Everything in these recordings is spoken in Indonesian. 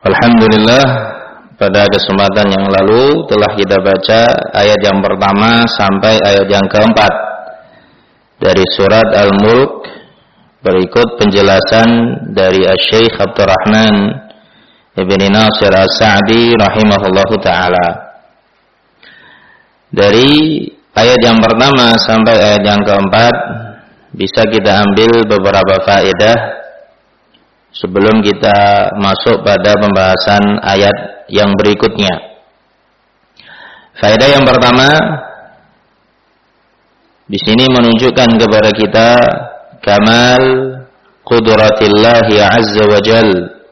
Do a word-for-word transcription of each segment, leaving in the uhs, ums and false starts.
Alhamdulillah, pada kesempatan yang lalu telah kita baca ayat yang pertama sampai ayat yang keempat dari surat Al-Mulk. Berikut penjelasan dari Asy-Syaikh Abdurrahman Ibn Nasir As-Sa'di rahimahullahu ta'ala. Dari ayat yang pertama sampai ayat yang keempat bisa kita ambil beberapa faedah sebelum kita masuk pada pembahasan ayat yang berikutnya. Faedah yang pertama di sini menunjukkan kepada kita kamal qudratillahi azza wa jal.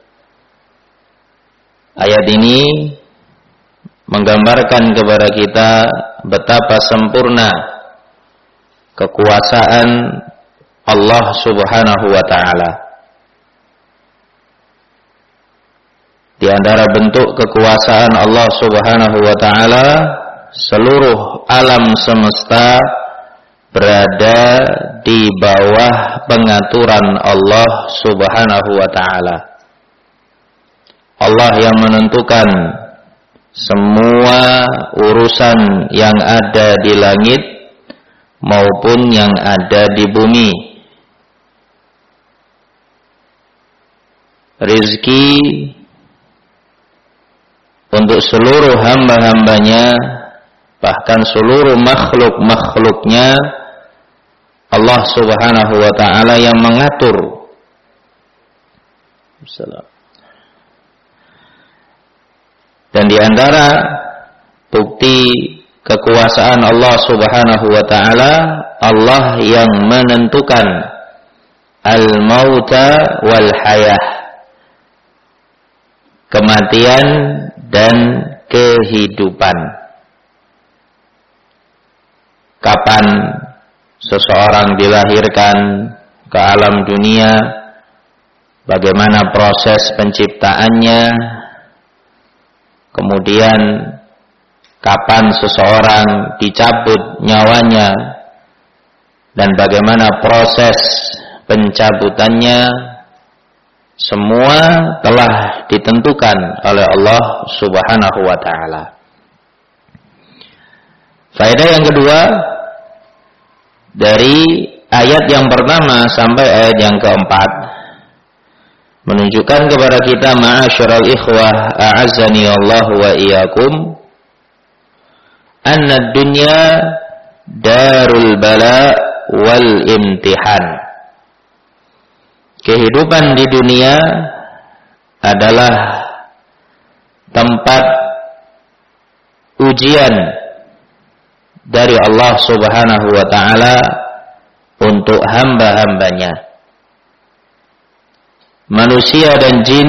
Ayat ini menggambarkan kepada kita betapa sempurna kekuasaan Allah Subhanahu wa taala. Di antara bentuk kekuasaan Allah Subhanahu wa taala, seluruh alam semesta berada di bawah pengaturan Allah Subhanahu wa taala. Allah yang menentukan semua urusan yang ada di langit maupun yang ada di bumi. Rizki untuk seluruh hamba-hambanya, bahkan seluruh makhluk-makhluknya, Allah Subhanahu wa ta'ala yang mengatur. Dan di antara bukti kekuasaan Allah Subhanahu wa ta'ala, Allah yang menentukan al-mauta wal hayah, kematian dan kehidupan. Kapan seseorang dilahirkan ke alam dunia, bagaimana proses penciptaannya, kemudian kapan seseorang dicabut nyawanya, dan bagaimana proses pencabutannya, semua telah ditentukan oleh Allah Subhanahu wa ta'ala. Faedah yang kedua dari ayat yang pertama sampai ayat yang keempat menunjukkan kepada kita, ma'asyiral ikhwah a'azzani Allah wa iyyakum, anna dunya darul bala wal imtihan. Kehidupan di dunia adalah tempat ujian dari Allah Subhanahu wa ta'ala untuk hamba-hambanya. Manusia dan jin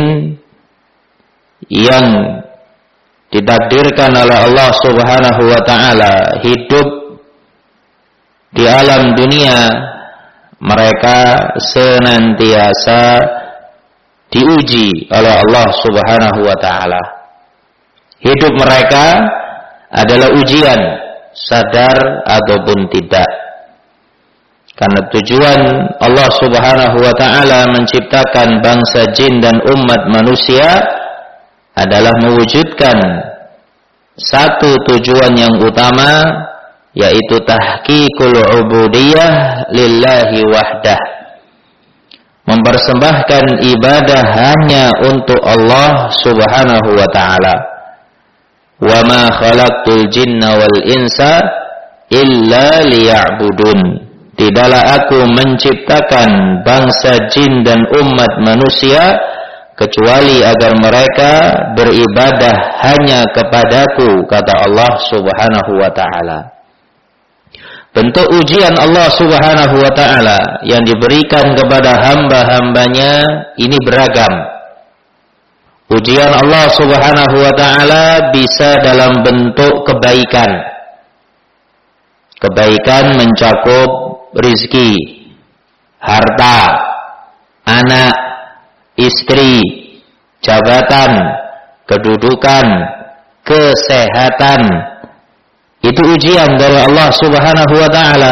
yang ditakdirkan oleh Allah Subhanahu wa ta'ala hidup di alam dunia, mereka senantiasa diuji oleh Allah Subhanahu wa ta'ala. Hidup mereka adalah ujian, sadar ataupun tidak. Karena tujuan Allah Subhanahu wa ta'ala menciptakan bangsa jin dan umat manusia adalah mewujudkan satu tujuan yang utama, yaitu tahqiqul ubudiyah lillahi wahdah, mempersembahkan ibadah hanya untuk Allah Subhanahu wa ta'ala. Wa ma khalaqtul jinna wal insa illa liya'budun. Tidaklah aku menciptakan bangsa jin dan umat manusia kecuali agar mereka beribadah hanya kepadaku, kata Allah Subhanahu wa ta'ala. Bentuk ujian Allah Subhanahu wa ta'ala yang diberikan kepada hamba-hambanya ini beragam. Ujian Allah Subhanahu wa ta'ala bisa dalam bentuk kebaikan. Kebaikan mencakup rizki, harta, anak, istri, jabatan, kedudukan, kesehatan. Itu ujian dari Allah Subhanahu wa ta'ala.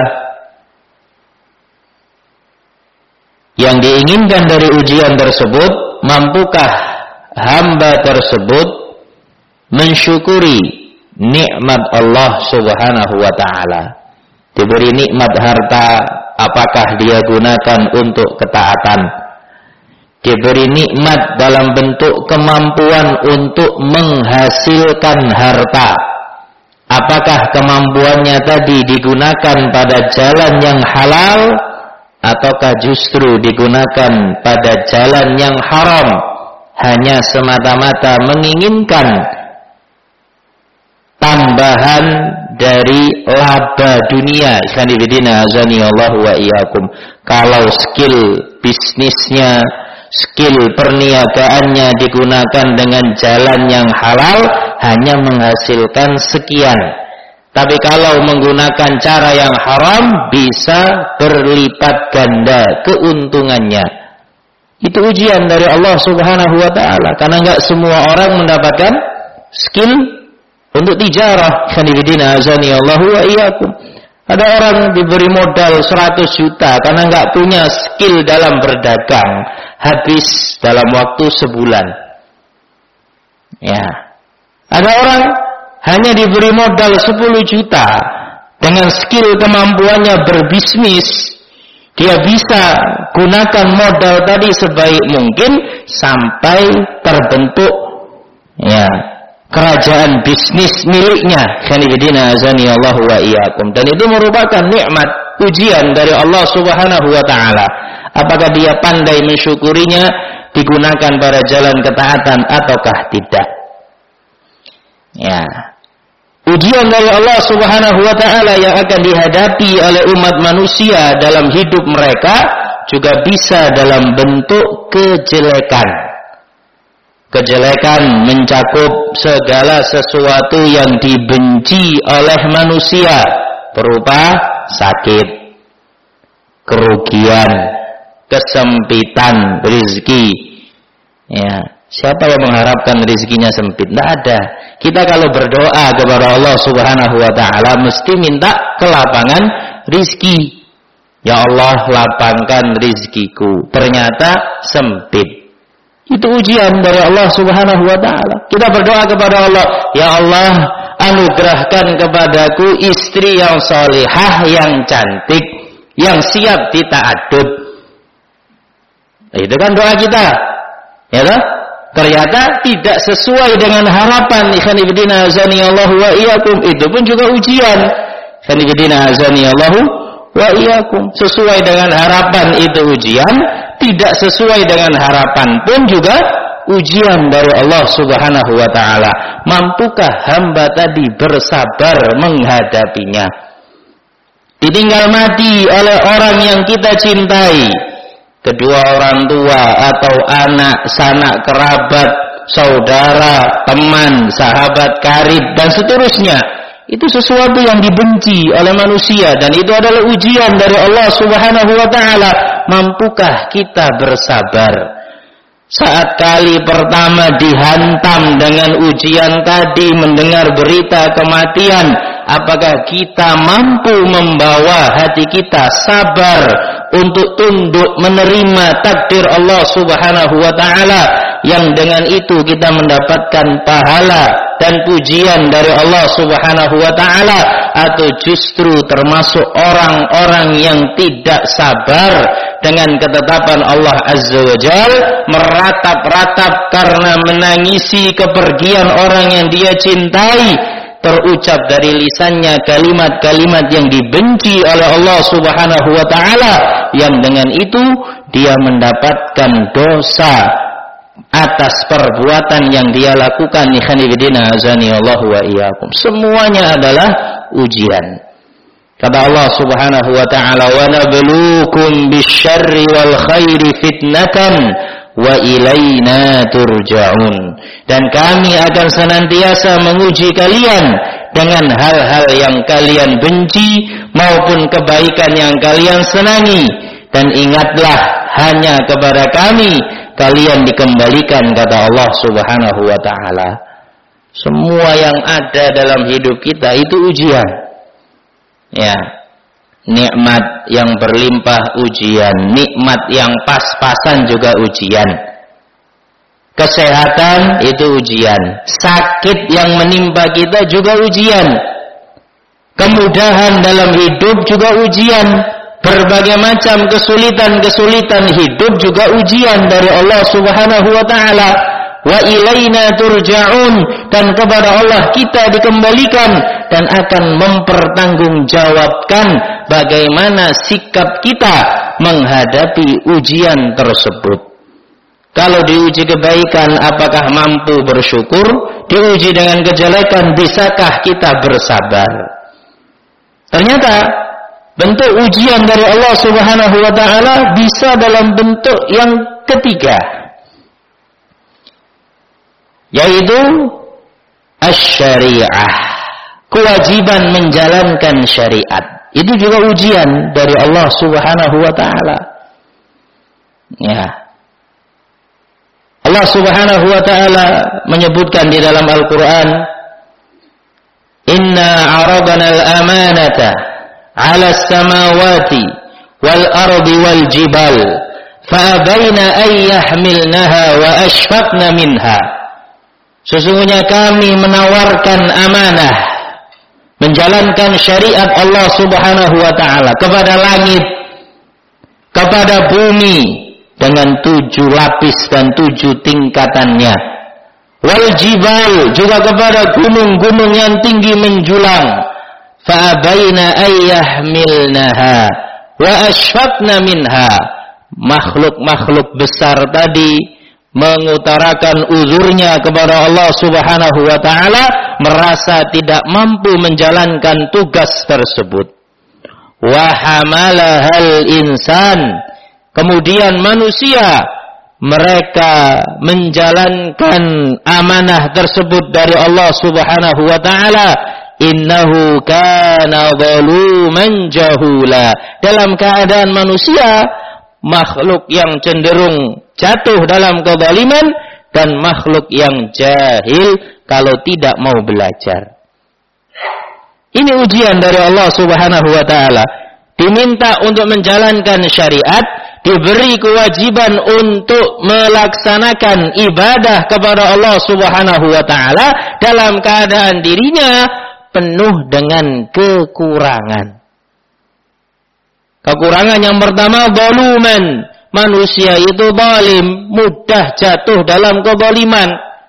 Yang diinginkan dari ujian tersebut, mampukah hamba tersebut mensyukuri nikmat Allah Subhanahu wa taala. Diberi nikmat harta, apakah dia gunakan untuk ketaatan? Diberi nikmat dalam bentuk kemampuan untuk menghasilkan harta, apakah kemampuannya tadi digunakan pada jalan yang halal ataukah justru digunakan pada jalan yang haram, hanya semata-mata menginginkan tambahan dari laba dunia. Ikhwanifidina azani Allah wa iyyakum. Kalau skill bisnisnya, skill perniagaannya digunakan dengan jalan yang halal, hanya menghasilkan sekian. Tapi kalau menggunakan cara yang haram, bisa berlipat ganda keuntungannya. Itu ujian dari Allah Subhanahu wa taala, karena enggak semua orang mendapatkan skill untuk tijarah. Khanifidina azani Allahu wa iyyakum. Ada orang diberi modal seratus juta karena enggak punya skill dalam berdagang, habis dalam waktu sebulan. Ya. Ada orang hanya diberi modal sepuluh juta dengan skill kemampuannya berbisnis, dia bisa gunakan modal tadi sebaik mungkin sampai terbentuk ya kerajaan bisnis miliknya. Khanifidina azani Allah wa iyyakum. Dan itu merupakan nikmat ujian dari Allah Subhanahu wa taala. Apakah dia pandai mensyukurinya, digunakan pada jalan ketaatan ataukah tidak? Ya. Ujian dari Allah Subhanahu wa taala yang akan dihadapi oleh umat manusia dalam hidup mereka juga bisa dalam bentuk kejelekan. Kejelekan mencakup segala sesuatu yang dibenci oleh manusia, berupa sakit, kerugian, kesempitan rezeki. Ya, siapa yang mengharapkan rezekinya sempit? Tidak ada. Kita kalau berdoa kepada Allah Subhanahu wa taala mesti minta kelapangan rezeki. Ya Allah, lapangkan rezekiku. Ternyata sempit. Itu ujian dari Allah Subhanahu wa taala. Kita berdoa kepada Allah, ya Allah, anugerahkan kepadaku istri yang salihah, yang cantik, yang siap dita'addub. Itu kan doa kita. Ya toh? Ternyata tidak sesuai dengan harapan. Ikhwanifidina azani Allahu wa iyyakum. Itu pun juga ujian. Ikhwanifidina azani Allahu wa iyyakum. Sesuai dengan harapan itu ujian, tidak sesuai dengan harapan pun juga ujian dari Allah Subhanahu wa taala. Mampukah hamba tadi bersabar menghadapinya? Ditinggal mati oleh orang yang kita cintai, kedua orang tua atau anak, sanak kerabat, saudara, teman, sahabat karib dan seterusnya. Itu sesuatu yang dibenci oleh manusia dan itu adalah ujian dari Allah Subhanahu wa taala. Mampukah kita bersabar? Saat kali pertama dihantam dengan ujian tadi, mendengar berita kematian, apakah kita mampu membawa hati kita sabar untuk tunduk menerima takdir Allah Subhanahu wa taala, yang dengan itu kita mendapatkan pahala dan pujian dari Allah Subhanahu wa taala, atau justru termasuk orang-orang yang tidak sabar dengan ketetapan Allah Azza wa Jal, meratap-ratap karena menangisi kepergian orang yang dia cintai, terucap dari lisannya kalimat-kalimat yang dibenci oleh Allah Subhanahu wa taala, yang dengan itu dia mendapatkan dosa atas perbuatan yang dia lakukan. Ikhwanifidina azani Allah wa iyyakum. Semuanya adalah ujian. Kata Allah Subhanahu wa taala, "Wa nabluukum bisyarri wal khairi fitnatan wa ilaina turja'un." Dan kami akan senantiasa menguji kalian dengan hal-hal yang kalian benci maupun kebaikan yang kalian senangi, dan ingatlah hanya kepada kami kalian dikembalikan, kata Allah Subhanahu wa taala. Semua yang ada dalam hidup kita itu ujian. Ya. Nikmat yang berlimpah ujian, nikmat yang pas-pasan juga ujian. Kesehatan itu ujian. Sakit yang menimpa kita juga ujian. Kemudahan dalam hidup juga ujian. Berbagai macam kesulitan-kesulitan hidup juga ujian dari Allah Subhanahu wa taala. Wa ilaina turja'un, dan kepada Allah kita dikembalikan dan akan mempertanggungjawabkan bagaimana sikap kita menghadapi ujian tersebut. Kalau diuji kebaikan, apakah mampu bersyukur? Diuji dengan kejelekan, bisakah kita bersabar? Ternyata bentuk ujian dari Allah Subhanahu wa taala bisa dalam bentuk yang ketiga, yaitu asy-syariah, kewajiban menjalankan syariat. Itu juga ujian dari Allah Subhanahu wa taala. Ya. Allah Subhanahu wa taala menyebutkan di dalam Al-Qur'an, "Inna 'aradna al-amanata 'ala as-samawati wal ardi wal jibal fa'abaina an yahmilnaha wa ashfaqna minha." Sesungguhnya kami menawarkan amanah, menjalankan syariat Allah Subhanahu wa taala kepada langit, kepada bumi dengan tujuh lapis dan tujuh tingkatannya. Wal jibal, juga kepada gunung-gunung yang tinggi menjulang. Fa'abaina ayyahmilnaha wa ashfaqna minha. Makhluk-makhluk besar tadi mengutarakan uzurnya kepada Allah Subhanahu wa taala, merasa tidak mampu menjalankan tugas tersebut. Wa hamalahal insan, kemudian manusia mereka menjalankan amanah tersebut dari Allah Subhanahu wa taala. Innahu kana zaluman jahula, dalam keadaan manusia makhluk yang cenderung jatuh dalam kezaliman dan makhluk yang jahil kalau tidak mau belajar. Ini ujian dari Allah Subhanahu wa taala. Diminta untuk menjalankan syariat, diberi kewajiban untuk melaksanakan ibadah kepada Allah Subhanahu wa taala dalam keadaan dirinya penuh dengan kekurangan. Kekurangan yang pertama, zaluman. Manusia itu zalim, mudah jatuh dalam kezaliman.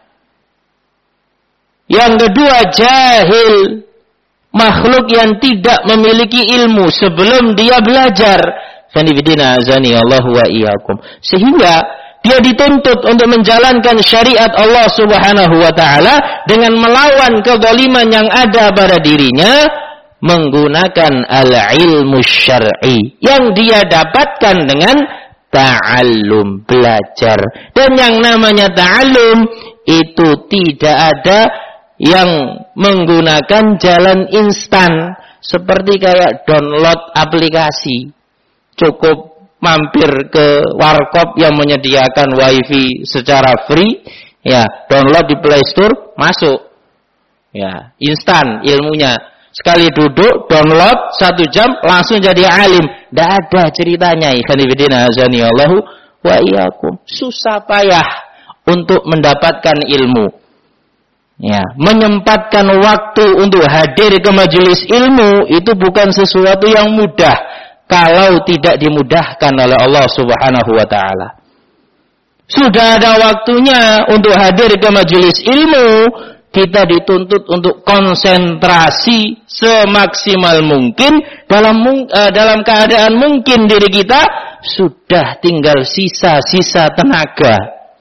Yang kedua, jahil. Makhluk yang tidak memiliki ilmu sebelum dia belajar. Sanibidina azani Allah wa iyyakum. Sehingga dia dituntut untuk menjalankan syariat Allah Subhanahu wa taala dengan melawan kezaliman yang ada pada dirinya menggunakan al-ilmu syar'i yang dia dapatkan dengan ta'allum, belajar. Dan yang namanya ta'allum itu tidak ada yang menggunakan jalan instan seperti kayak download aplikasi. Cukup mampir ke warkop yang menyediakan wifi secara free, ya, download di Play Store, masuk. Ya, instan ilmunya. Sekali duduk, download, satu jam, langsung jadi alim. Tidak ada ceritanya. Ikhwanifidina azani Allahu wa iyyakum. Susah payah untuk mendapatkan ilmu. Ya, menyempatkan waktu untuk hadir ke majelis ilmu itu bukan sesuatu yang mudah kalau tidak dimudahkan oleh Allah Subhanahu wa taala. Sudah ada waktunya untuk hadir ke majelis ilmu, kita dituntut untuk konsentrasi semaksimal mungkin dalam uh, dalam keadaan mungkin diri kita sudah tinggal sisa-sisa tenaga.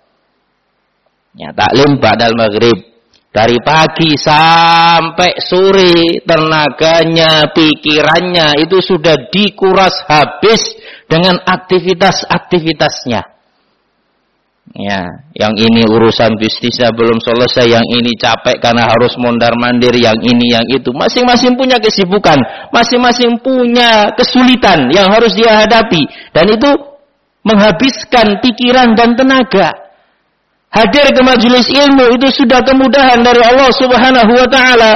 Ya, taklim ba'dal maghrib. Dari pagi sampai sore tenaganya, pikirannya itu sudah dikuras habis dengan aktivitas-aktivitasnya. Ya, yang ini urusan bisnisnya belum selesai, yang ini capek karena harus mondar-mandir, yang ini, yang itu. Masing-masing punya kesibukan, masing-masing punya kesulitan yang harus dia hadapi. Dan itu menghabiskan pikiran dan tenaga. Hadir ke majelis ilmu itu sudah kemudahan dari Allah Subhanahu wa taala.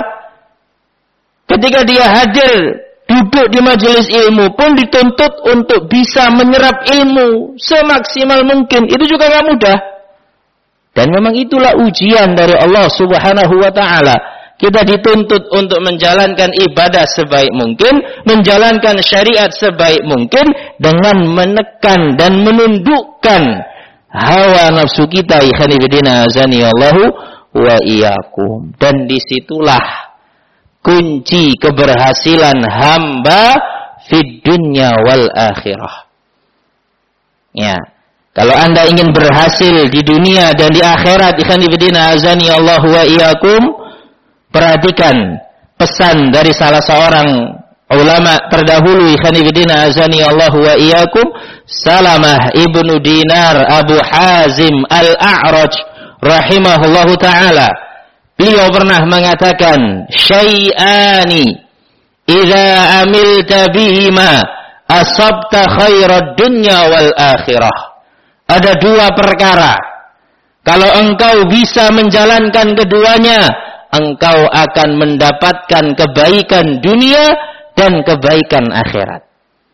Ketika dia hadir duduk di majelis ilmu pun dituntut untuk bisa menyerap ilmu semaksimal mungkin. Itu juga enggak mudah. Dan memang itulah ujian dari Allah Subhanahu wa taala. Kita dituntut untuk menjalankan ibadah sebaik mungkin, menjalankan syariat sebaik mungkin dengan menekan dan menundukkan hawa nafsu kita. Ikhwani fillah azani Allahu wa iyyakum. Dan disitulah kunci keberhasilan hamba fid dunya wal akhirah. Ya. Kalau Anda ingin berhasil di dunia dan di akhirat, ikhwani fillah azani Allahu wa iyyakum, perhatikan pesan dari salah seorang ulama terdahulu, ikhwani fillah azani Allahu wa iyyakum, Salamah ibnu Dinar Abu Hazim Al-A'raj rahimahullahu taala. Beliau pernah mengatakan, "Syai'ani idza amilta bihima asabta khairad dunya wal akhirah." Ada dua perkara. Kalau engkau bisa menjalankan keduanya, engkau akan mendapatkan kebaikan dunia dan kebaikan akhirat.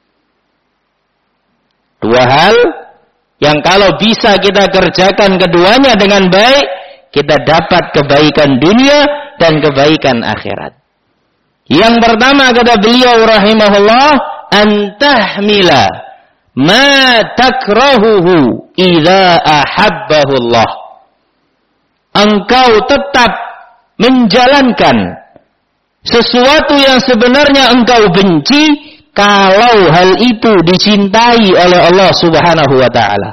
Dua hal yang kalau bisa kita kerjakan keduanya dengan baik, kita dapat kebaikan dunia dan kebaikan akhirat. Yang pertama kata beliau rahimahullah, antahmila ma takrahuhu idza ahabbahu Allah. Engkau tetap menjalankan sesuatu yang sebenarnya engkau benci kalau hal itu dicintai oleh Allah Subhanahu wa taala.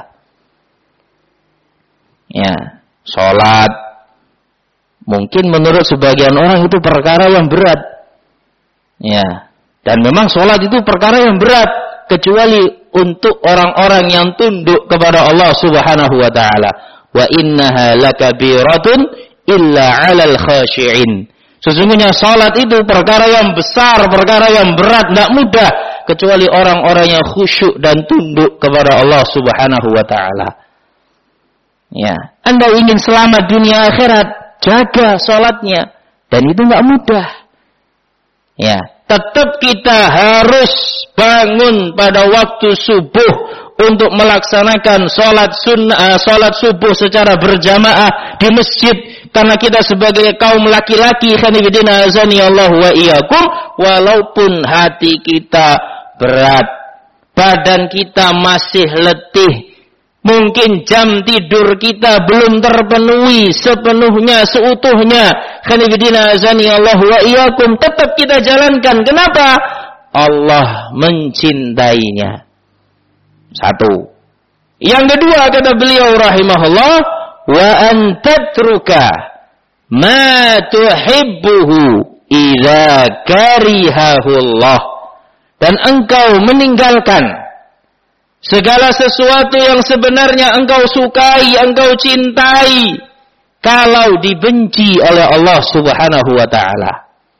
Ya, salat mungkin menurut sebagian orang itu perkara yang berat. Ya, dan memang salat itu perkara yang berat kecuali untuk orang-orang yang tunduk kepada Allah Subhanahu wa taala. Wa innaha lakabiratun illa 'alal khashi'in. Sesungguhnya salat itu perkara yang besar, perkara yang berat, tidak mudah kecuali orang-orang yang khusyuk dan tunduk kepada Allah Subhanahu wa taala. Ya, Anda ingin selamat dunia akhirat, jaga salatnya, dan itu tidak mudah. Ya, tetap kita harus bangun pada waktu subuh untuk melaksanakan sholat sunnah, sholat subuh secara berjamaah di masjid. Karena kita sebagai kaum laki-laki, khanifidina azani Allah wa iyyakum, walaupun hati kita berat, badan kita masih letih, mungkin jam tidur kita belum terpenuhi sepenuhnya, seutuhnya, khanifidina azani Allah wa iyyakum, tetap kita jalankan. Kenapa? Allah mencintainya. Satu. Yang kedua kata beliau rahimahullah, wa antatruka ma tuhibbuhu idza karihahullah. Dan engkau meninggalkan segala sesuatu yang sebenarnya engkau sukai, engkau cintai, kalau dibenci oleh Allah Subhanahu wa taala.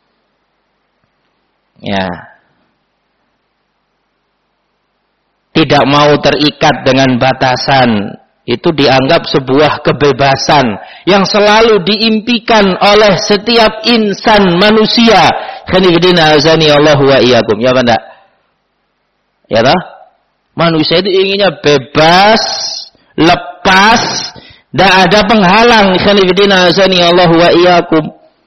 Ya. Tidak mau terikat dengan batasan, itu dianggap sebuah kebebasan yang selalu diimpikan oleh setiap insan manusia. Khanifidina azani Allah wa iyyakum. Ya apa enggak? Ya toh? Manusia itu inginnya bebas, lepas, tidak ada penghalang. Khanifidina azani Allah wa iyyakum.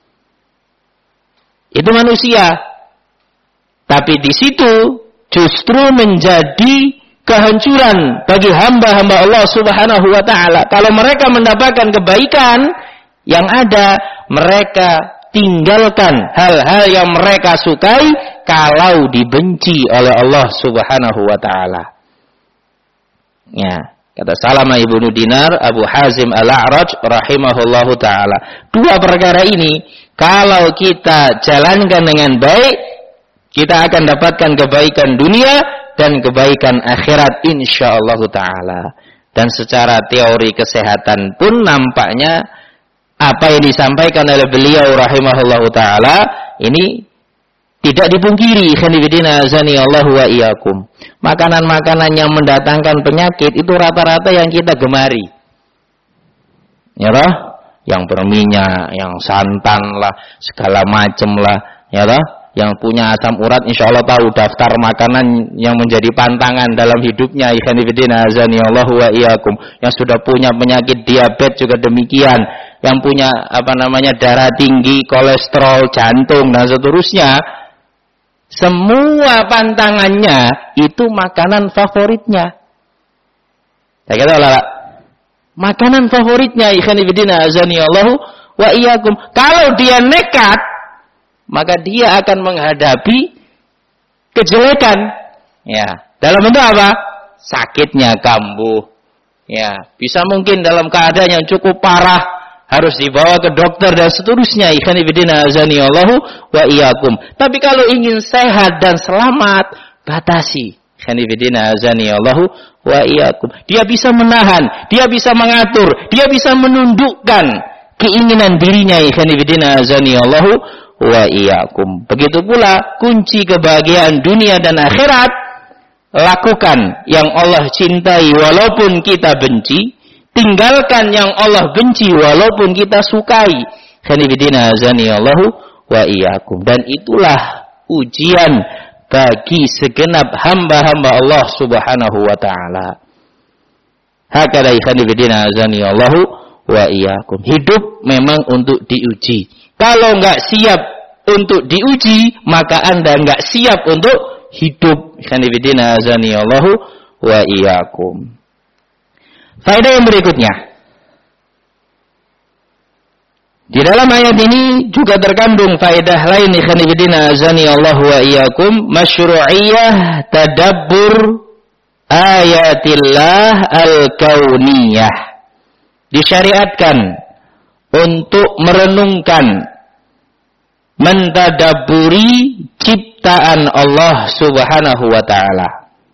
Itu manusia. Tapi di situ justru menjadi kehancuran bagi hamba-hamba Allah Subhanahu wa taala. Kalau mereka mendapatkan kebaikan, yang ada mereka tinggalkan hal-hal yang mereka sukai kalau dibenci oleh Allah Subhanahu wa taala. Ya, kata Salamah ibnu Dinar Abu Hazim Al-A'raj rahimahullahu taala. Dua perkara ini kalau kita jalankan dengan baik, kita akan dapatkan kebaikan dunia dan kebaikan akhirat insyaallah ta'ala. Dan secara teori kesehatan pun nampaknya apa yang disampaikan oleh beliau rahimahullahu ta'ala ini tidak dipungkiri. Khanifidina azani Allah wa iyyakum. Makanan-makanan yang mendatangkan penyakit itu rata-rata yang kita gemari. Ya toh? Yang berminyak, yang santan lah, segala macam lah, ya toh? Yang punya asam urat insya Allah tahu daftar makanan yang menjadi pantangan dalam hidupnya. Ikhwan fillah azanillahu wa iyyakum. Yang sudah punya penyakit diabetes juga demikian. Yang punya apa namanya darah tinggi, kolesterol, jantung dan seterusnya. Semua pantangannya itu makanan favoritnya. Ya kata Allah, makanan favoritnya ikhwan fillah azanillahu wa iyyakum. Kalau dia nekat, maka dia akan menghadapi kejelekan. Ya, dalam bentuk apa? Sakitnya kambuh. Ya, bisa mungkin dalam keadaan yang cukup parah harus dibawa ke dokter dan seterusnya. Ikhwan fillah azanillahu wa iyyakum. Tapi kalau ingin sehat dan selamat, batasi. Ikhwan fillah azanillahu wa iyyakum. Dia bisa menahan, dia bisa mengatur, dia bisa menundukkan keinginan dirinya. Ikhwan fillah azanillahu wa iyyakum. Begitu pula kunci kebahagiaan dunia dan akhirat, lakukan yang Allah cintai walaupun kita benci, tinggalkan yang Allah benci walaupun kita sukai. Khanifidina azanillahu wa iyyakum. Dan itulah ujian bagi segenap hamba-hamba Allah Subhanahu wa taala. Hakala khanifidina azanillahu wa iyyakum. Hidup memang untuk diuji. Kalau enggak siap untuk diuji, maka Anda enggak siap untuk hidup. Khanifidina azanillahu wa iyyakum. Faedah yang berikutnya. Di dalam ayat ini juga terkandung faedah lain. Khanifidina azanillahu wa iyyakum. Masyru'iyah tadabbur ayatillah al-kauniyah. Disyariatkan untuk merenungkan, mentadabburi ciptaan Allah Subhanahu wa taala.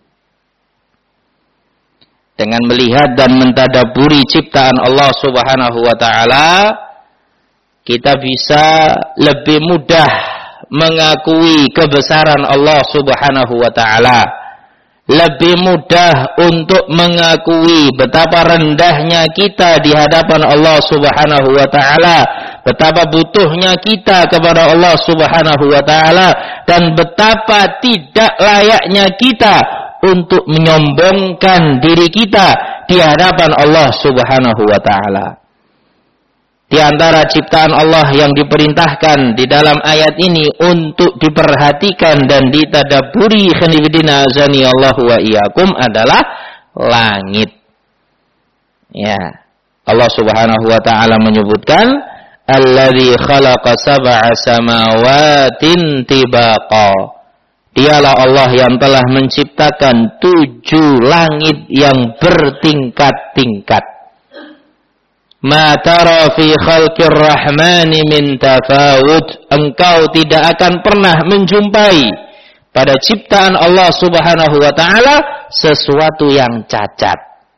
Dengan melihat dan mentadabburi ciptaan Allah Subhanahu wa taala, kita bisa lebih mudah mengakui kebesaran Allah Subhanahu wa taala. Lebih mudah untuk mengakui betapa rendahnya kita di hadapan Allah Subhanahu wa taala, betapa butuhnya kita kepada Allah Subhanahu wa taala, dan betapa tidak layaknya kita untuk menyombongkan diri kita di hadapan Allah Subhanahu wa taala. Di antara ciptaan Allah yang diperintahkan di dalam ayat ini untuk diperhatikan dan ditadabburi khanifidina azanillahu wa iyyakum adalah langit. Ya. Allah Subhanahu wa taala menyebutkan alladzi khalaqa sab'a samawatin tibaqa. Dialah Allah yang telah menciptakan tujuh langit yang bertingkat-tingkat. Ma tara fi khalqir rahmani min tafawud. Engkau tidak akan pernah menjumpai pada ciptaan Allah Subhanahu wa taala sesuatu yang cacat.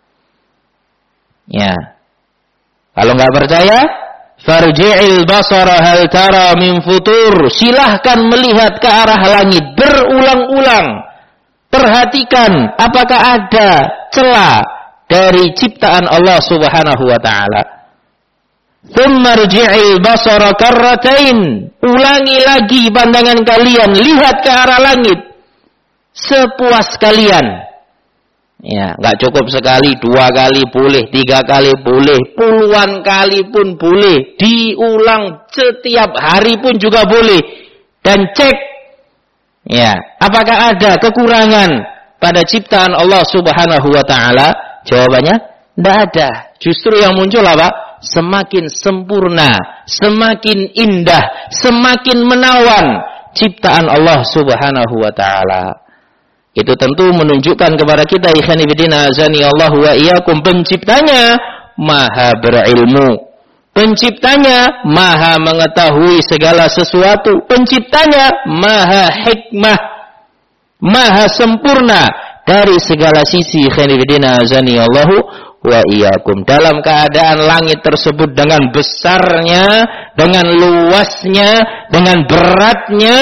Ya. Kalau enggak percaya, farji'il basara hal tara min futur. Silahkan melihat ke arah langit berulang-ulang. Perhatikan apakah ada celah dari ciptaan Allah Subhanahu wa taala. Tsumma rji'il basara karratain. Ulangi lagi pandangan kalian, lihat ke arah langit sepuas kalian. Ya, enggak cukup sekali, dua kali boleh, tiga kali boleh, puluhan kali pun boleh, diulang setiap hari pun juga boleh. Dan cek ya, apakah ada kekurangan pada ciptaan Allah Subhanahu wa taala? Jawabannya, tidak ada. Justru yang muncul apa? Semakin sempurna, semakin indah, semakin menawan ciptaan Allah Subhanahu wa taala. Itu tentu menunjukkan kepada kita ikhwanifidina azanillahu wa iyyakum, penciptanya maha berilmu. Penciptanya maha mengetahui segala sesuatu. Penciptanya maha hikmah, maha sempurna dari segala sisi. Khanifidina azanillahu wa iyyakum. Dalam keadaan langit tersebut dengan besarnya, dengan luasnya, dengan beratnya,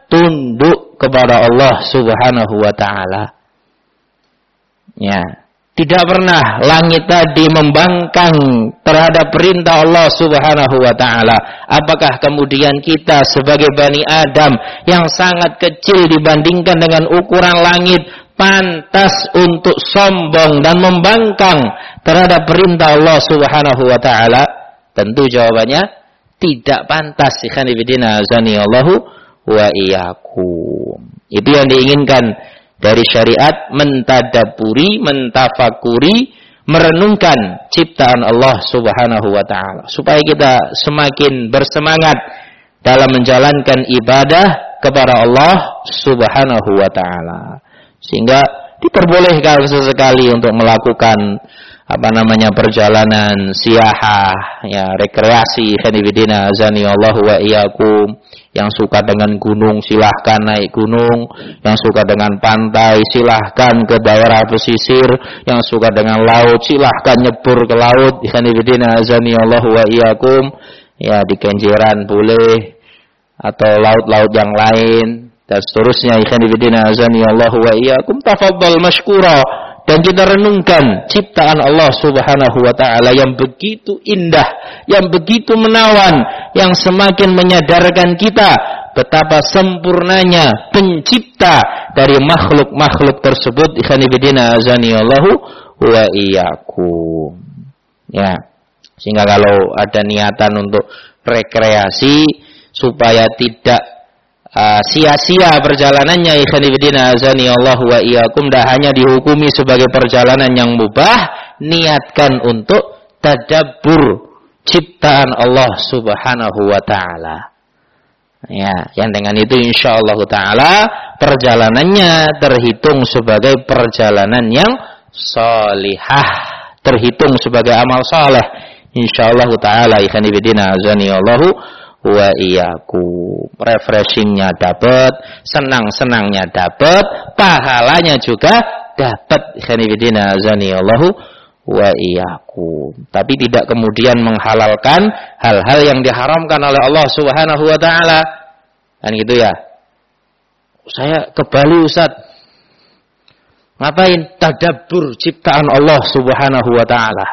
tunduk kepada Allah Subhanahu wa taala. Ya. Tidak pernah langit tadi membangkang terhadap perintah Allah Subhanahu wa ta'ala. Apakah kemudian kita sebagai Bani Adam yang sangat kecil dibandingkan dengan ukuran langit pantas untuk sombong dan membangkang terhadap perintah Allah Subhanahu wa ta'ala? Tentu jawabannya tidak pantas. Ikhwan fillah azani Allahu wa iyyakum. Itu yang diinginkan dari syariat, mentadaburi, mentafakuri, merenungkan ciptaan Allah Subhanahu wa ta'ala. Supaya kita semakin bersemangat dalam menjalankan ibadah kepada Allah Subhanahu wa ta'ala. Sehingga diperbolehkan sesekali untuk melakukan apa namanya perjalanan siyahah, ya, rekreasi, khanifidina azani Allah wa iyyakum. Yang suka dengan gunung silahkan naik gunung, yang suka dengan pantai silahkan ke daerah pesisir, yang suka dengan laut silahkan nyebur ke laut. Khanifidina azani Allah wa iyyakum. Ya, di Kenjeran boleh, atau laut-laut yang lain dan seterusnya. Khanifidina azani Allah wa iyyakum. Tafadhal mashkura. Dan kita renungkan ciptaan Allah Subhanahu wa ta'ala yang begitu indah, yang begitu menawan, yang semakin menyadarkan kita betapa sempurnanya pencipta dari makhluk-makhluk tersebut. Ikhwanifidina azani Allahu wa iyyakum. Ya. Sehingga kalau ada niatan untuk rekreasi supaya tidak Uh, sia-sia perjalanannya, ikhwanifidina azani Allah wa iyyakum, dah hanya dihukumi sebagai perjalanan yang mubah, niatkan untuk tadabbur ciptaan Allah Subhanahu wa ta'ala. Ya, yang dengan itu insyaallah ta'ala perjalanannya terhitung sebagai perjalanan yang salihah, terhitung sebagai amal saleh insyaallah ta'ala. Ikhwanifidina azani Allahu wa iyyakum. Refreshingnya dapat, senang-senangnya dapat, pahalanya juga dapat. Khanifidina azani Allahu wa iyyakum. Tapi tidak kemudian menghalalkan hal-hal yang diharamkan oleh Allah Subhanahu wa ta'ala. Kan gitu ya. Saya ke Bali Ustaz. Ngapain? Tadabbur ciptaan Allah Subhanahu wa ta'ala.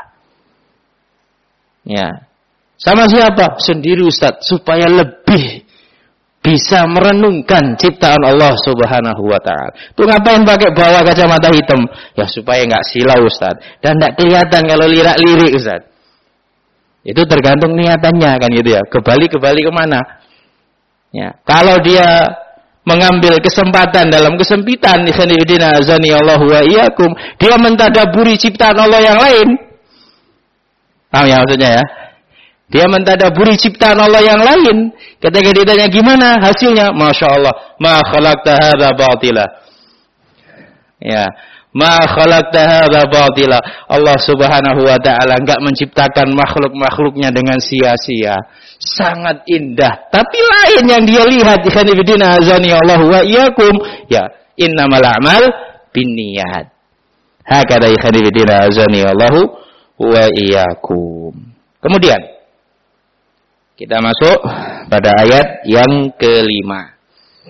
Ya. Sama siapa? Sendiri Ustaz, supaya lebih bisa merenungkan ciptaan Allah Subhanahu wa ta'ala. Tuh ngapain pakai bawa kacamata hitam? Ya supaya enggak silau Ustaz, dan enggak kelihatan kalau lirak-lirik Ustaz. Itu tergantung niatannya, kan gitu ya. Ke Bali, ke Bali kemana? Ya, kalau dia mengambil kesempatan dalam kesempitan, ikhwanifidina azani Allah wa iyyakum, dia mentadaburi ciptaan Allah yang lain. Paham ya maksudnya ya? Dia mentadaburi ciptaan Allah yang lain. Ketika ditanya gimana hasilnya, Masya Allah, ma khalaqta hadza batila. Ya, ma khalaqta hadza batila. Allah Subhanahu wa ta'ala enggak menciptakan makhluk-makhluknya dengan sia-sia. Sangat indah. Tapi lain yang dia lihat, ikhwanifidina azani Allah wa iyyakum, ya, innamal a'mal binniyat. Hakada ikhwanifidina azani Allah wa iyyakum. Kemudian kita masuk pada ayat yang kelima.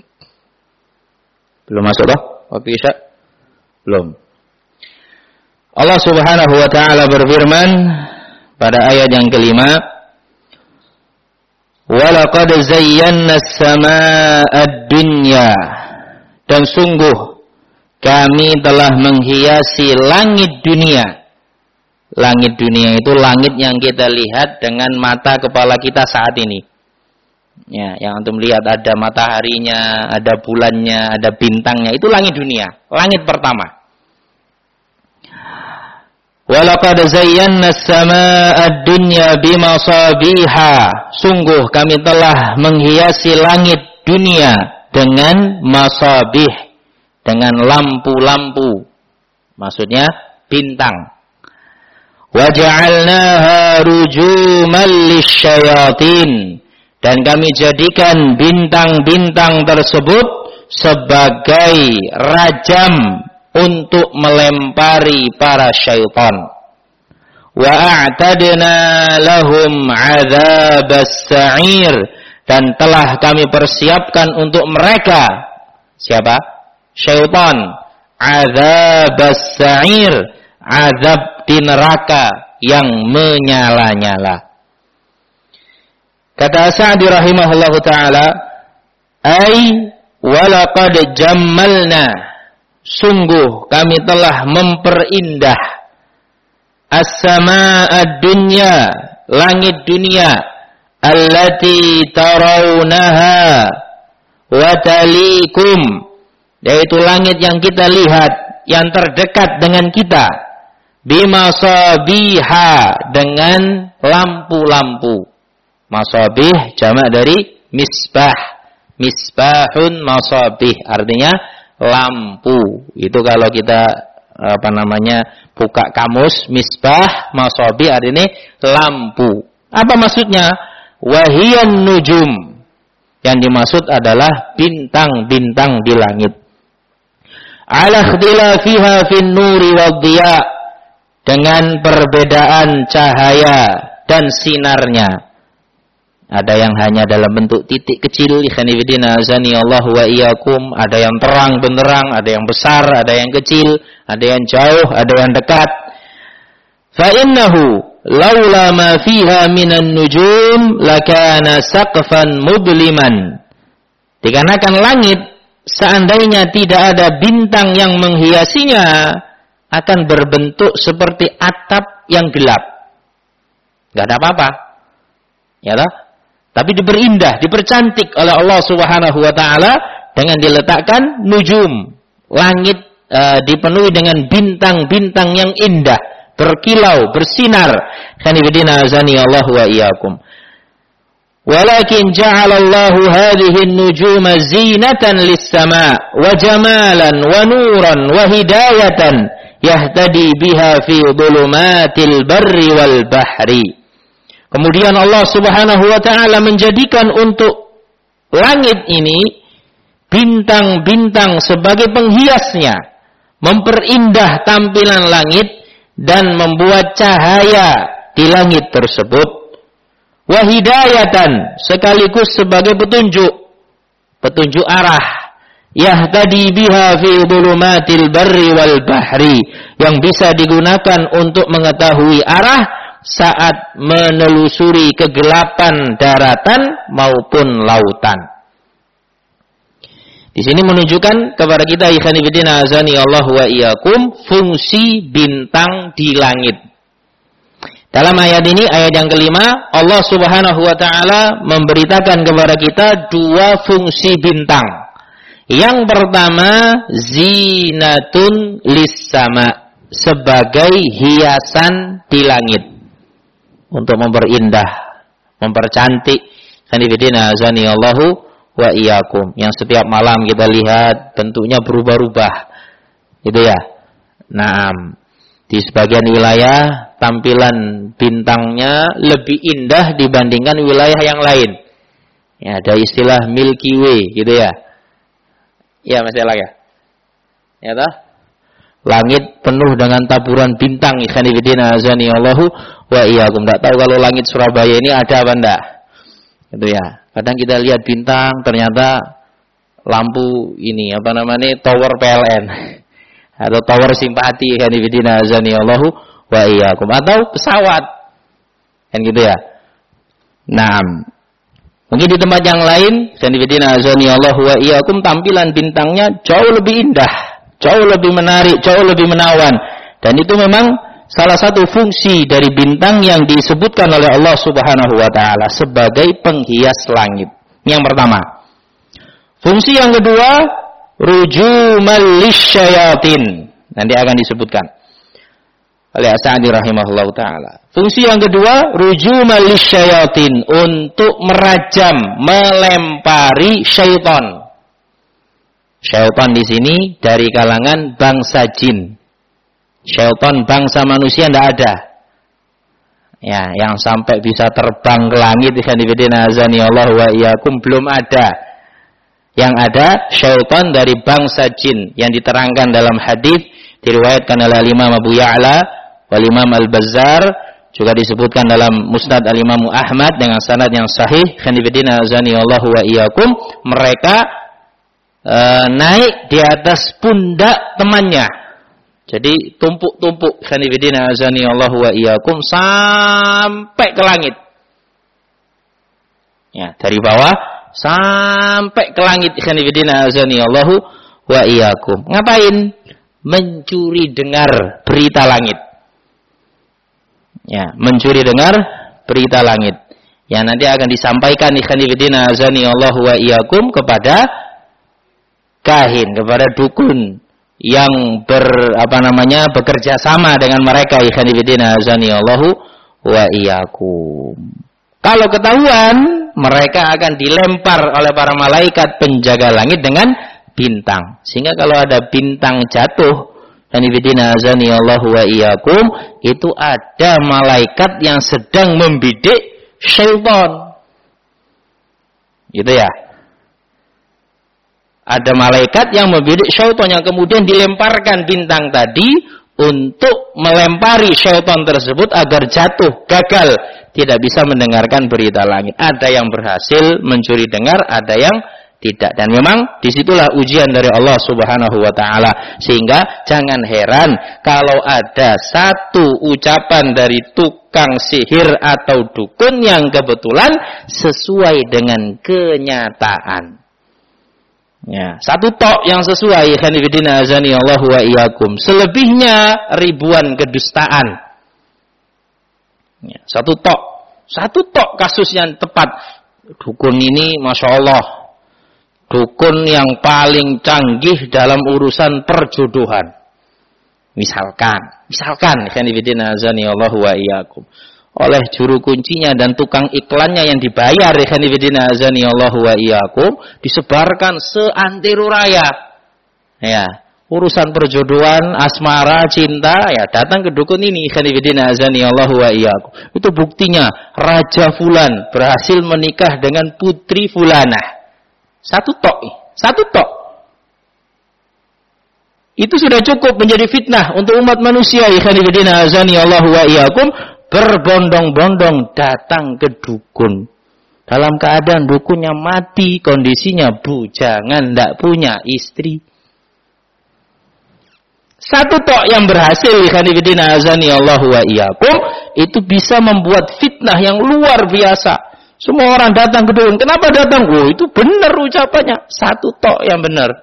Belum masuk toh? Waktu Isya? Belum. Allah Subhanahu wa ta'ala berfirman pada ayat yang kelima, وَلَقَدْ زَيَّنَّا السَّمَاءَ الدُّنْيَا, dan sungguh kami telah menghiasi langit dunia. Langit dunia itu langit yang kita lihat dengan mata kepala kita saat ini. Ya, yang antum lihat ada mataharinya, ada bulannya, ada bintangnya, itu langit dunia, langit pertama. Walaqad zayyana as-samaa'a ad-dunya bimasabiha, sungguh kami telah menghiasi langit dunia dengan masabih, dengan lampu-lampu. Maksudnya bintang. وَجَعَلْنَاهَا رُجُومًا لِلشَّيَاطِينَ, dan kami jadikan bintang-bintang tersebut sebagai rajam untuk melempari para syaitan. وَأَعْتَدْنَا لَهُمْ عَذَابَ السَّعِيرِ, dan telah kami persiapkan untuk mereka, siapa? Syaitan. عَذَابَ السَّعِيرِ, azab di neraka yang menyala-nyala. Kata Sa'di rahimahullahu ta'ala, ai walaqad jammalna, sungguh kami telah memperindah as-samaa'a dunya, langit dunia, allati tarawunaha wa talikum, yaitu langit yang kita lihat, yang terdekat dengan kita, bimasabiha, dengan lampu-lampu. Masabih jamak dari misbah. Misbahun masabih, artinya lampu. Itu kalau kita apa namanya buka kamus, misbah masabih artinya lampu. Apa maksudnya? Wahiyan nujum. Yang dimaksud adalah bintang-bintang di langit. Ala ikhtilafiha fin nuri wadhiya, dengan perbedaan cahaya dan sinarnya. Ada yang hanya dalam bentuk titik kecil, ikhwanifidina azani Allah wa iyyakum, ada yang terang benderang, ada yang besar, ada yang kecil, ada yang jauh, ada yang dekat. Fa innahu laula ma fiha minan nujum lakana saqfan mudliman. Dikarenakan langit seandainya tidak ada bintang yang menghiasinya akan berbentuk seperti atap yang gelap. Enggak ada apa-apa. Ya toh? Tapi diperindah, dipercantik oleh Allah Subhanahu wa taala dengan diletakkan nujum. Langit uh, dipenuhi dengan bintang-bintang yang indah, berkilau, bersinar. Khanifidina azani Allah wa iyyakum. Walakin ja'ala Allah hadhihi an-nujuma zinatan lis-sama' wa jamalan wa nuran wa hidayatan yahtadi biha fi dhulumatil barri wal bahri. Kemudian Allah Subhanahu wa taala menjadikan untuk langit ini bintang-bintang sebagai penghiasnya, memperindah tampilan langit dan membuat cahaya di langit tersebut. Wa hidayatan, sekaligus sebagai petunjuk, petunjuk arah. Yahtadi biha fi dhulumatil barri wal bahri, yang bisa digunakan untuk mengetahui arah saat menelusuri kegelapan daratan maupun lautan. Di sini menunjukkan kepada kita ikhwanifidina azani Allah wa iyyakum fungsi bintang di langit. Dalam ayat ini, ayat yang kelima, Allah Subhanahu wa taala memberitakan kepada kita dua fungsi bintang. Yang pertama, zinatun lis-sama, sebagai hiasan di langit. Untuk memperindah, mempercantik, khanifidina azani Allahu wa iyyakum, yang setiap malam kita lihat bentuknya berubah-ubah, gitu ya. Nah, di sebagian wilayah tampilan bintangnya lebih indah dibandingkan wilayah yang lain. Ya, ada istilah Milky Way, gitu ya. Ya, masih lagi ya. Ya toh? Langit penuh dengan taburan bintang, ikhwanifidina azani Allahu wa iyyakum. Enggak tahu kalau langit Surabaya ini ada apa enggak. Gitu ya. Kadang kita lihat bintang, ternyata lampu ini apa namanya? Tower P L N atau tower simpati, ikhwanifidina azani Allahu wa iyyakum, atau pesawat. Kan gitu ya. Nah, mungkin di tempat yang lain, ikhwanifidina azani Allahu wa iyyakum, tampilan bintangnya jauh lebih indah, jauh lebih menarik, jauh lebih menawan. Dan itu memang salah satu fungsi dari bintang yang disebutkan oleh Allah Subhanahu wa taala sebagai penghias langit. Yang pertama. Fungsi yang kedua, rujumal lisyayatin. Nanti akan disebutkan oleh As-Sa'di rahimahullahu taala. Fungsi yang kedua, rujumal lisyayatin, untuk merajam, melempari syaitan. Syaitan di sini dari kalangan bangsa jin. Syaitan bangsa manusia tidak ada. Ya, yang sampai bisa terbang ke langit, ikhwanifidina azani Allah wa iyyakum, belum ada. Yang ada syaitan dari bangsa jin yang diterangkan dalam hadis diriwayatkan oleh Imam Abu Ya'la wal Imam Al-Bazzar, juga disebutkan dalam Musnad Al-Imam Ahmad dengan sanad yang sahih, ikhwanifidina azani Allah wa iyyakum. Mereka E, naik di atas pundak temannya. Jadi tumpuk-tumpuk khanifidina azani Allah wa iyyakum sampai ke langit. Ya, dari bawah sampai ke langit khanifidina azani Allah wa iyyakum. Ngapain? Mencuri dengar berita langit. Ya, mencuri dengar berita langit. Yang nanti akan disampaikan khanifidina azani Allah wa iyyakum kepada kahin, kepada dukun yang ber apa namanya bekerja sama dengan mereka khanifidina azani Allah wa iyyakum. Kalau ketahuan, mereka akan dilempar oleh para malaikat penjaga langit dengan bintang. Sehingga kalau ada bintang jatuh, khanifidina azani Allah wa iyyakum, itu ada malaikat yang sedang membidik syaitan. Gitu ya. Ada malaikat yang membidik syaitan yang kemudian dilemparkan bintang tadi untuk melempari syaitan tersebut agar jatuh, gagal, tidak bisa mendengarkan berita langit. Ada yang berhasil mencuri dengar, ada yang tidak. Dan memang disitulah ujian dari Allah Subhanahu wa ta'ala. Sehingga jangan heran kalau ada satu ucapan dari tukang sihir atau dukun yang kebetulan sesuai dengan kenyataan. Ya, satu tok yang sesuai khanifidina azani Allah wa iyyakum. Selebihnya ribuan kedustaan. Ya, satu tok, satu tok kasus yang tepat. Dukun ini Masya Allah, dukun yang paling canggih dalam urusan perjodohan. Misalkan, misalkan khanifidina azani Allah wa iyyakum, oleh juru kuncinya dan tukang iklannya yang dibayar khanifidina azani Allah wa iyyakum, disebarkan seantero raya. Ya, urusan perjodohan, asmara, cinta, ya datang ke dukun ini khanifidina azani Allah wa iyyakum. Itu buktinya Raja Fulan berhasil menikah dengan Putri Fulanah. Satu tok, satu tok. Itu sudah cukup menjadi fitnah untuk umat manusia khanifidina azani Allah wa iyyakum. Berbondong-bondong datang ke dukun dalam keadaan dukunnya mati, kondisinya bujangan, tidak punya istri. Satu tok yang berhasil khanifidina azani Allah wa iyyakum itu bisa membuat fitnah yang luar biasa. Semua orang datang ke dukun. Kenapa datang? Oh, itu benar ucapannya. Satu tok yang benar.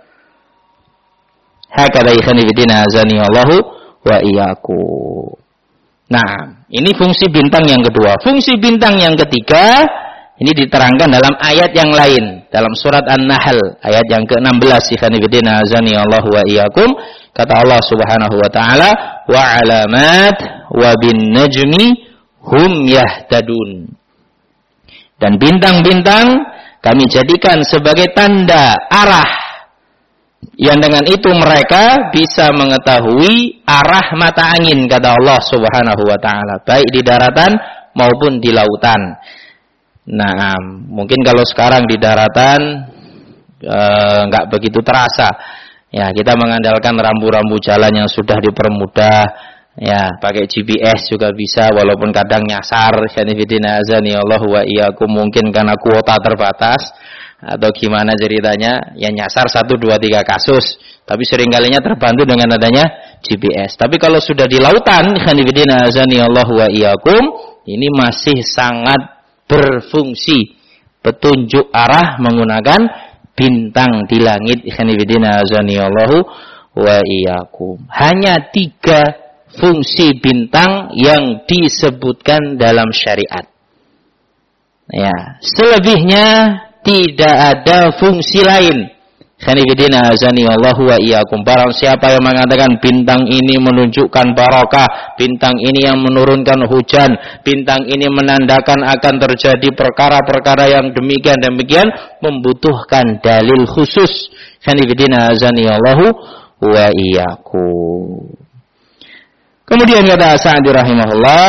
Hakadha khanifidina azani Allah wa iyyakum. Nah, ini fungsi bintang yang kedua. Fungsi bintang yang ketiga, ini diterangkan dalam ayat yang lain. Dalam surat An-Nahl, ayat yang ke enam belas. Khanifidina azani Allah wa iyyakum. Kata Allah subhanahu wa ta'ala, wa alamat wa bin najmi hum yahtadun. Dan bintang-bintang kami jadikan sebagai tanda arah. Yang dengan itu mereka bisa mengetahui arah mata angin, kata Allah subhanahu wa ta'ala, baik di daratan maupun di lautan. Nah, mungkin kalau sekarang di daratan enggak e, begitu terasa. Ya, kita mengandalkan rambu-rambu jalan yang sudah dipermudah. Ya, pakai G P S juga bisa, walaupun kadang nyasar. Khanifidina azani Allah wa iyyakum, mungkin karena kuota terbatas atau gimana ceritanya, ya nyasar satu, dua, tiga kasus, tapi seringkalinya terbantu dengan adanya G P S. Tapi kalau sudah di lautan, khanifidina azani Allah wa iyyakum, ini masih sangat berfungsi petunjuk arah menggunakan bintang di langit, khanifidina azani Allah wa iyyakum. Hanya tiga fungsi bintang yang disebutkan dalam syariat. Ya, selebihnya tidak ada fungsi lain. Khanifidina azani Allah wa iyyakum. Barang siapa yang mengatakan bintang ini menunjukkan barakah, bintang ini yang menurunkan hujan, bintang ini menandakan akan terjadi perkara-perkara yang demikian demikian, membutuhkan dalil khusus. Khanifidina azani Allah wa iyyakum. Kemudian kata Sa'di rahimahullah,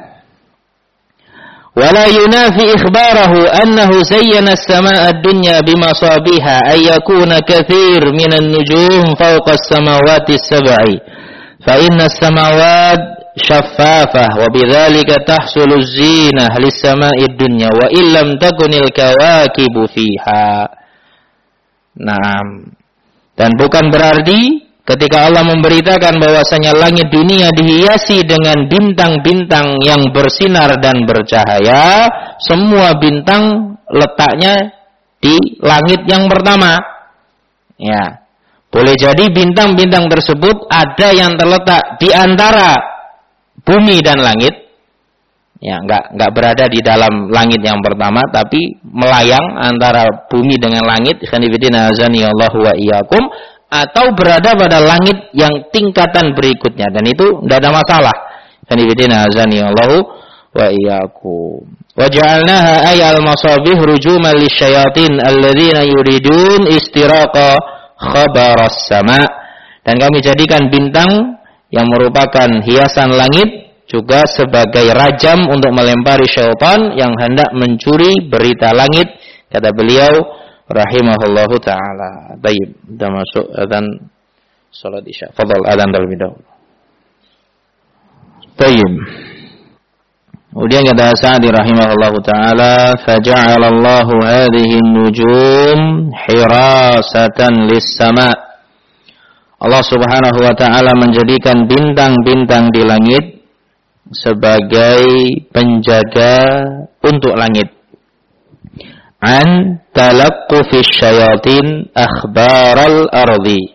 ولا ينافي إخباره أنه زين السماء الدنيا بمصابيها أن يكون كثير من النجوم فوق السماوات السبع فإن السماوات شفافة وبذلك تحصل الزينة للسماء الدنيا وإن لم تكن الكواكب فيها. Nah, dan bukan berarti ketika Allah memberitakan bahwasanya langit dunia dihiasi dengan bintang-bintang yang bersinar dan bercahaya, semua bintang letaknya di langit yang pertama. Ya. Boleh jadi bintang-bintang tersebut ada yang terletak di antara bumi dan langit. Ya, enggak enggak berada di dalam langit yang pertama, tapi melayang antara bumi dengan langit. Khanifidina azani Allah wa iyyakum. Atau berada pada langit yang tingkatan berikutnya, dan itu tidak ada masalah. Khanifidina azani Allahu wa iyyakum. Wa ja'alnaha ayal masabih rujuman lisyayatin alladzina yuridun istiraqa khabaras sama. Dan kami jadikan bintang yang merupakan hiasan langit juga sebagai rajam untuk melempari syaitan yang hendak mencuri berita langit, kata beliau rahimahullahu ta'ala. Baik, kita masuk adzan salat isya. Fadhal adzan terlebih dahulu. Baik. Kemudian kata Sa'di rahimahullahu ta'ala, faja'alallahu hadhihi an-nujum hirasatan lis-sama'. Allah Subhanahu wa ta'ala menjadikan bintang-bintang di langit sebagai penjaga untuk langit. An talaqqufis syayatin akhbaral ardi,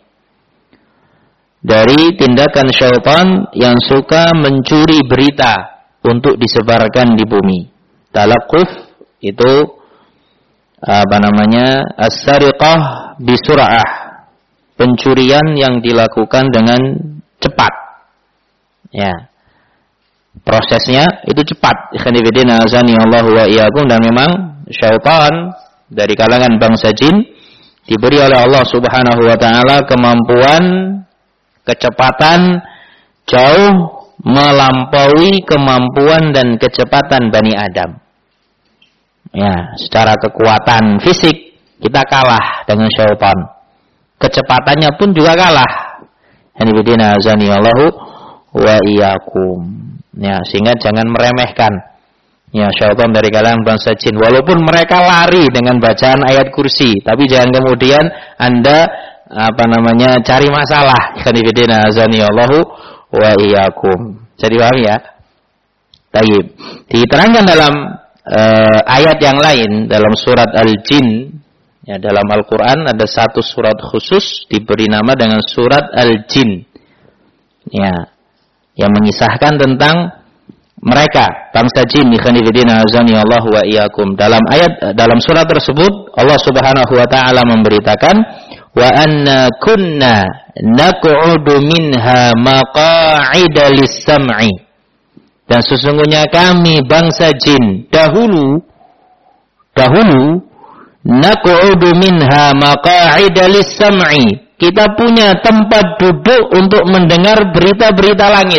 dari tindakan syaitan yang suka mencuri berita untuk disebarkan di bumi. Talaqquf itu apa namanya? As-sariqah bisur'ah, pencurian yang dilakukan dengan cepat. Ya. Prosesnya itu cepat. Khanifidina azani Allah wa iyyakum. Dan memang syaitan dari kalangan bangsa jin diberi oleh Allah Subhanahu wa ta'ala kemampuan, kecepatan jauh melampaui kemampuan dan kecepatan Bani Adam. Ya, secara kekuatan fisik kita kalah dengan syaitan. Kecepatannya pun juga kalah. Hanifidina azani Allahu wa iyyakum. Ya, sehingga jangan meremehkan ya syaitan dari kalangan bangsa jin, walaupun mereka lari dengan bacaan ayat kursi, tapi jangan kemudian Anda apa namanya cari masalah. Khanifidina azani Allahu wa iyyakum. Jadi paham ya? Tayyib. Diterangkan dalam uh, ayat yang lain dalam surat Al-Jin, ya, dalam Al-Qur'an ada satu surat khusus diberi nama dengan surat Al-Jin. Ya, yang mengisahkan tentang mereka bangsa jin. Khanifidina azani Allah wa iyyakum. Dalam ayat dalam surat tersebut Allah Subhanahu wa taala memberitakan wa anna kunna naq'udu minha maq'ida lis-sam'i. Dan sesungguhnya kami bangsa jin dahulu dahulu naq'udu minha maq'ida lis-sam'i. Kita punya tempat duduk untuk mendengar berita-berita langit.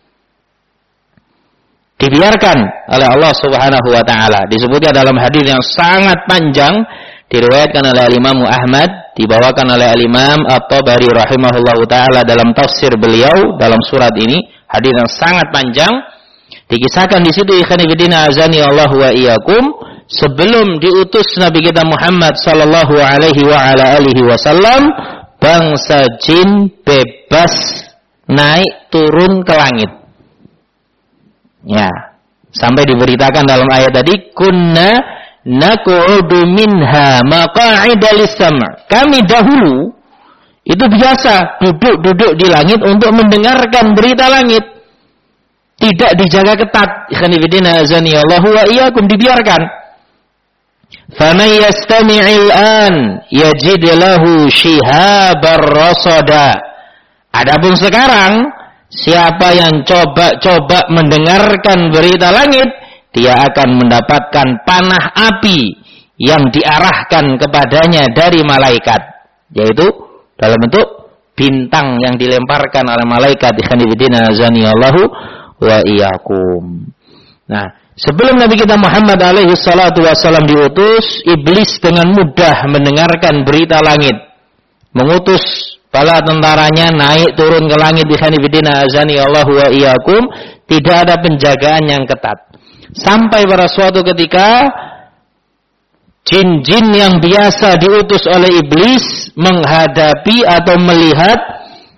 Dibiarkan oleh Allah Subhanahu wa taala. Disebutnya dalam hadis yang sangat panjang, diriwayatkan oleh Imam Ahmad, dibawakan oleh Imam At-Tabari rahimahullahu taala dalam tafsir beliau dalam surat ini, hadis yang sangat panjang. Dikisahkan di situ ikhwanifidina azani Allah wa iyyakum, sebelum diutus Nabi kita Muhammad sallallahu alaihi wa ala alihi wasallam, bangsa jin bebas naik turun ke langit. Ya, sampai diberitakan dalam ayat tadi, kunna naq'udu minha maq'ida lis-sam'. Kami dahulu itu biasa duduk-duduk di langit untuk mendengarkan berita langit. Tidak dijaga ketat. Khanifidina azani Allahu wa iyyakum, dibiarkan. Faman yastami'il an yajid lahu shihabar rasada. Adapun sekarang, siapa yang coba-coba mendengarkan berita langit, dia akan mendapatkan panah api yang diarahkan kepadanya dari malaikat, yaitu dalam bentuk bintang yang dilemparkan oleh malaikat. Khanifidina azani Allahu wa iyyakum. Nah, sebelum Nabi kita Muhammad alaihi salatu wasallam diutus, iblis dengan mudah mendengarkan berita langit, mengutus bala tentaranya naik turun ke langit. Di khanifidina azani Allah wa iyyakum, tidak ada penjagaan yang ketat. Sampai pada suatu ketika jin-jin yang biasa diutus oleh iblis menghadapi atau melihat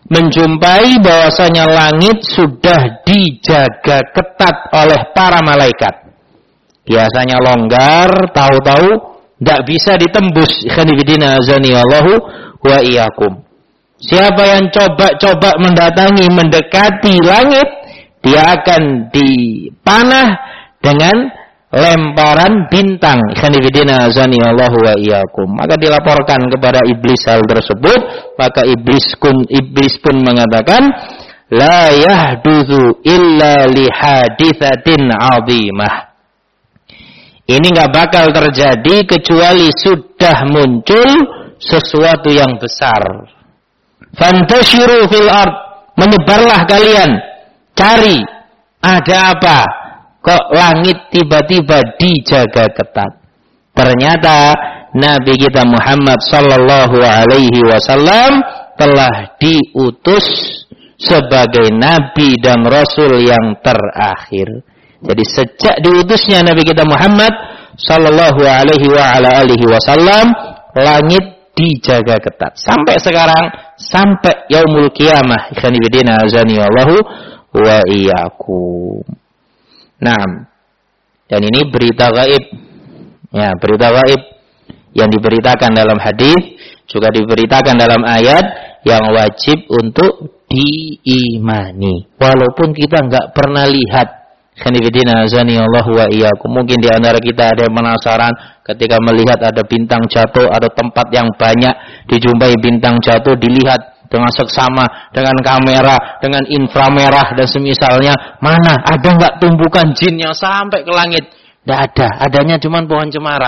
menjumpai bahwasanya langit sudah dijaga ketat oleh para malaikat. Biasanya longgar, tahu-tahu tidak bisa ditembus. Ikhwanifidina azani Allahu wa iyyakum. Siapa yang coba-coba mendatangi, mendekati langit, dia akan dipanah dengan lemparan bintang. Ikhwanifidina azani Allahu wa iyyakum. Maka dilaporkan kepada iblis hal tersebut, maka iblis pun iblis pun mengatakan, la yahdutsu illa li haditsatin 'azimah. Ini enggak bakal terjadi kecuali sudah muncul sesuatu yang besar. Fantashiru fil ard, menyebarlah kalian, cari ada apa? Kok langit tiba-tiba dijaga ketat? Ternyata Nabi kita Muhammad sallallahu alaihi wasallam telah diutus sebagai nabi dan rasul yang terakhir. Jadi sejak diutusnya Nabi kita Muhammad sallallahu alaihi wa ala alihi wasallam, langit dijaga ketat sampai sekarang, sampai yaumul qiyamah. Ikhwani fillah azani Allahu wa iyyakum. Nah, dan ini berita gaib. Ya, berita gaib yang diberitakan dalam hadis, juga diberitakan dalam ayat yang wajib untuk diimani. Walaupun kita enggak pernah lihat. Khanifidina azani Allah wa iyyakum. Mungkin di antara kita ada yang penasaran ketika melihat ada bintang jatuh, ada tempat yang banyak dijumpai bintang jatuh, dilihat dengan seksama, dengan kamera, dengan inframerah dan semisalnya. Mana ada enggak tumbukan jin yang sampai ke langit? Tidak ada, adanya cuma pohon cemara.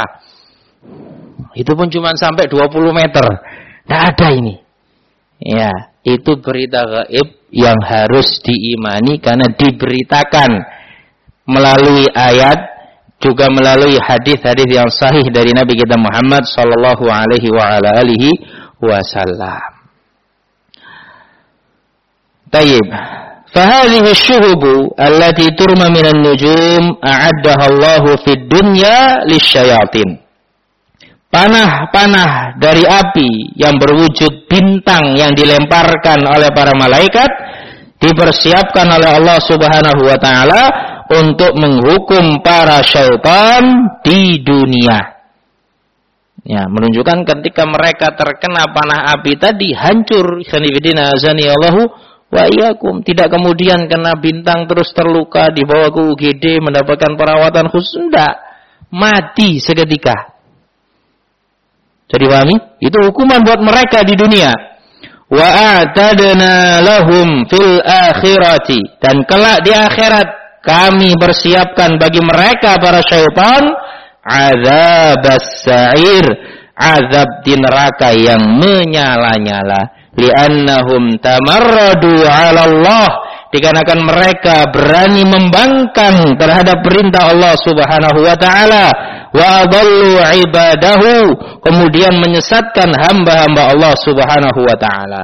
Itu pun cuma sampai dua puluh meter. Tidak ada ini. Ya, itu berita gaib yang harus diimani karena diberitakan melalui ayat, juga melalui hadis-hadis yang sahih dari Nabi kita Muhammad sallallahu alaihi wa ala alihi wasallam. Tayyib. Fahadhihi asy-syuhub allati turma minan nujum a'addaha Allahu fid dunya lisyayatin. Panah-panah dari api yang berwujud bintang yang dilemparkan oleh para malaikat dipersiapkan oleh Allah Subhanahu wa taala untuk menghukum para syaitan di dunia. Ya, menunjukkan ketika mereka terkena panah api tadi hancur. Khanifidina azani Allahu wa iyyakum. Tidak kemudian kena bintang terus terluka dibawa ke U G D mendapatkan perawatan khusus. Tidak, mati seketika. Jadi pahami? Itu hukuman buat mereka di dunia. Wa a'tadna lahum fil akhirati, dan kelak di akhirat kami persiapkan bagi mereka para syaitan azabas sa'ir, azab di neraka yang menyala-nyala. Li'annahum tamarradu 'ala Allah, dikarenakan mereka berani membangkang terhadap perintah Allah Subhanahu wa taala, wa adallu 'ibadahu, kemudian menyesatkan hamba-hamba Allah Subhanahu wa taala.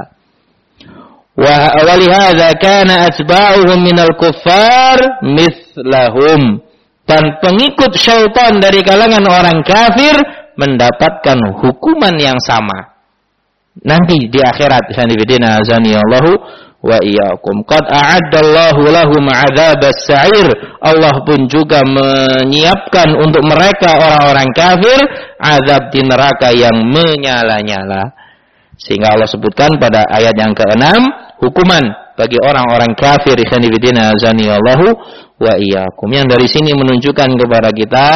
Wa walihadza kana atba'uhum minal kuffar mithlahum, dan pengikut syaitan dari kalangan orang kafir mendapatkan hukuman yang sama nanti di akhirat. Sanibidina azani Allahu wa iyyakum. Qad a'addallahu lahum 'adzabas sa'ir, Allah pun juga menyiapkan untuk mereka orang-orang kafir azab di neraka yang menyala-nyala. Sehingga Allah sebutkan pada ayat yang keenam, hukuman bagi orang-orang kafir. Khanifidina azani Allahu wa iyyakum. Yang dari sini menunjukkan kepada kita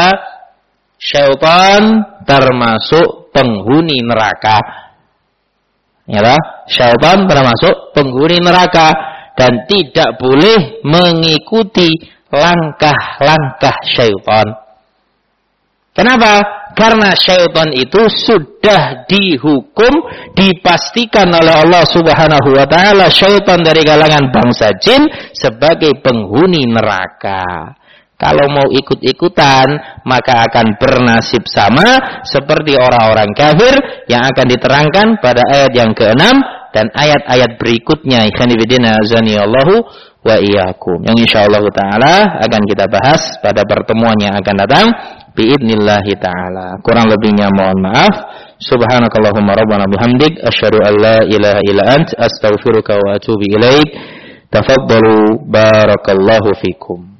syaitan termasuk penghuni neraka. Ya, syaitan termasuk penghuni neraka dan tidak boleh mengikuti langkah-langkah syaitan. Kenapa? Karena syaitan itu sudah dihukum, dipastikan oleh Allah Subhanahu wa taala syaitan dari kalangan bangsa jin sebagai penghuni neraka. Kalau mau ikut-ikutan, maka akan bernasib sama seperti orang-orang kafir yang akan diterangkan pada ayat yang keenam dan ayat-ayat berikutnya. Ikhwanifidina azani Allahu wa iyyakum, yang insyaallah taala akan kita bahas pada pertemuan yang akan datang biidznillah taala. Kurang lebihnya mohon maaf. Subhanakallahumma rabbana bihamdik asyhadu an la ilaha illa ant astaghfiruka wa atubu ilaik. Tafaddalu barakallahu fikum.